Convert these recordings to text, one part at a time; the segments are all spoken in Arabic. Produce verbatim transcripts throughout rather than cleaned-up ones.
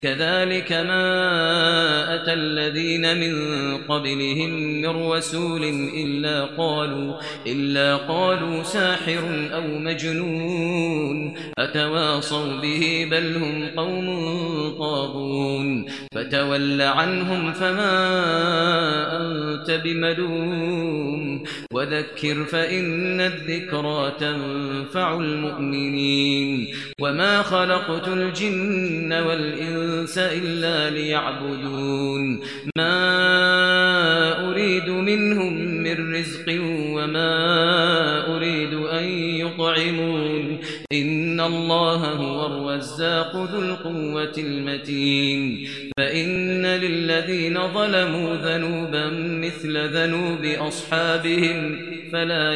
كذلك ما أتى الذين من قبلهم من رسول إلا قالوا, إلا قالوا ساحر أو مجنون أتواصوا به بل هم قوم طاغون فتول عنهم فما أنت بملوم وذكر فإن الذكرى تنفع المؤمنين وما خلقت الجن والإنس إلا ليعبدون ما أريد منهم من رزق وما أريد أن يطعمون إن الله هو الرزاق ذو القوة المتين فإن للذين ظلموا ذنوبا مثل ذنوب أصحابهم فلا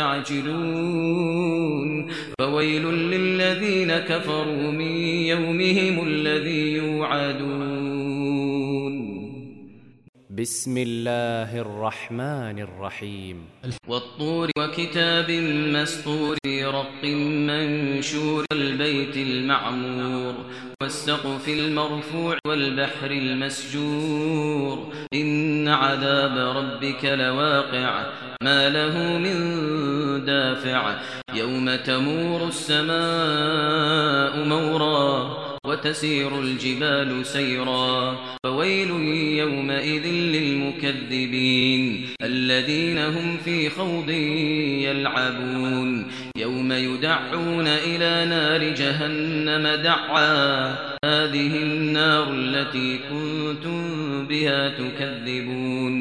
يستعجلون فويل للذين كفروا من يومهم الذي يوعدون بسم الله الرحمن الرحيم والطور وكتاب مسطور في رق منشور البيت المعمور والسقف المرفوع والبحر المسجور إن عذاب ربك لواقع ما له من دافع يوم تمور السماء مورا وتسير الجبال سيرا فويل يومئذ للمكذبين الذين هم في خوض يلعبون يوم يدعون إلى نار جهنم دعا هذه النار التي كنتم بها تكذبون